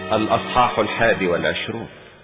الأصحاح 21.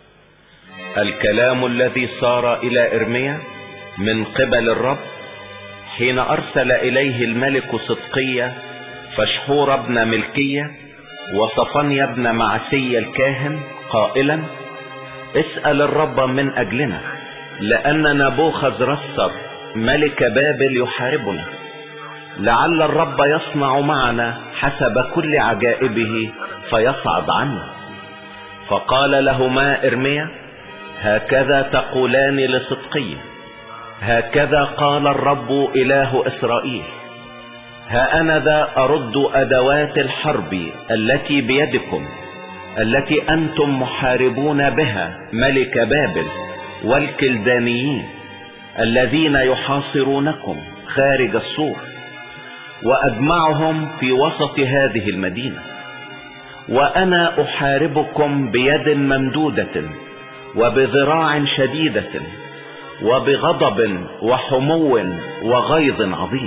الكلام الذي صار إلى إرميا من قبل الرب حين أرسل إليه الملك صدقية فشحور ابن ملكية وصفنيا ابن معسي الكاهن قائلا: اسأل الرب من أجلنا، لأن نبوخذ رسر ملك بابل يحاربنا، لعل الرب يصنع معنا حسب كل عجائبه فيصعد عنا. فقال لهما إرميا: هكذا تقولان لصدقية: هكذا قال الرب إله إسرائيل: ها أنا ذا أرد أدوات الحرب التي بيدكم، التي أنتم محاربون بها ملك بابل والكلدانيين الذين يحاصرونكم خارج السور، وأجمعهم في وسط هذه المدينة. وأنا أحاربكم بيد ممدودة وبذراع شديدة وبغضب وحمو وغيظ عظيم،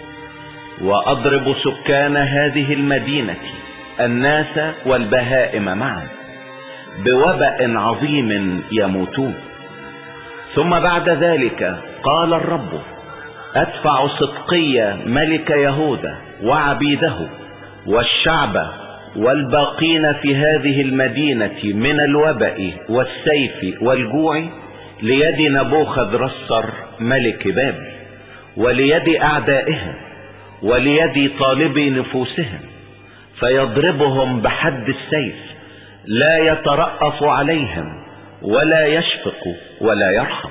وأضرب سكان هذه المدينة الناس والبهائم معا بوباء عظيم يموتون. ثم بعد ذلك قال الرب: أدفع صدقية ملك يهوذا وعبيده والشعب والباقين في هذه المدينة من الوباء والسيف والجوع ليد نبوخذ رسر ملك بابل، وليد أعدائهم، وليد طالبي نفوسهم، فيضربهم بحد السيف، لا يترأف عليهم ولا يشفق ولا يرحم.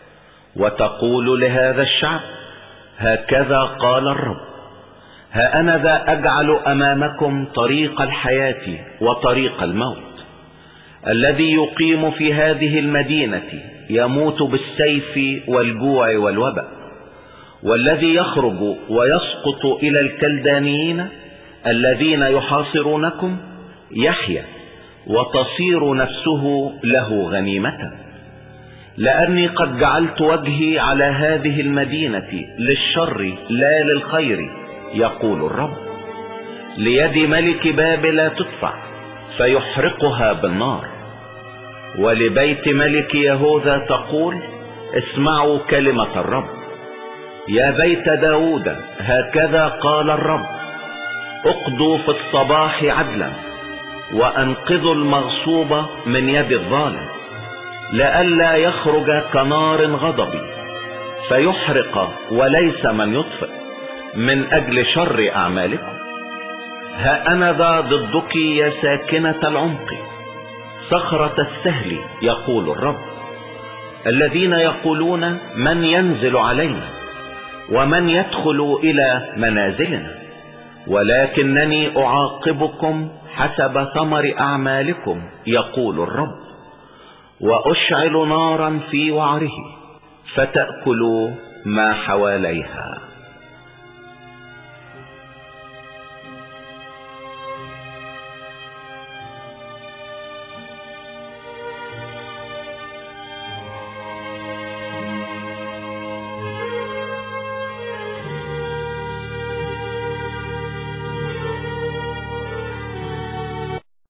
وتقول لهذا الشعب: هكذا قال الرب: ها أنا ذا أجعل أمامكم طريق الحياة وطريق الموت. الذي يقيم في هذه المدينة يموت بالسيف والجوع والوباء، والذي يخرج ويسقط إلى الكلدانيين الذين يحاصرونكم يحيى وتصير نفسه له غنيمة. لأني قد جعلت وجهي على هذه المدينة للشر لا للخير، يقول الرب. ليد ملك بابل تدفع فيحرقها بالنار. ولبيت ملك يهوذا تقول: اسمعوا كلمة الرب. يا بيت داود، هكذا قال الرب: اقضوا في الصباح عدلا، وانقذوا المغصوب من يد الظالم، لئلا يخرج كنار غضبي فيحرق وليس من يطفئ من اجل شر اعمالكم. ها انا ذا ضدك يا ساكنة العمق، صخرة السهل، يقول الرب. الذين يقولون: من ينزل علينا ومن يدخل الى منازلنا؟ ولكنني اعاقبكم حسب ثمر اعمالكم، يقول الرب، واشعل نارا في وعره فتأكل ما حواليها.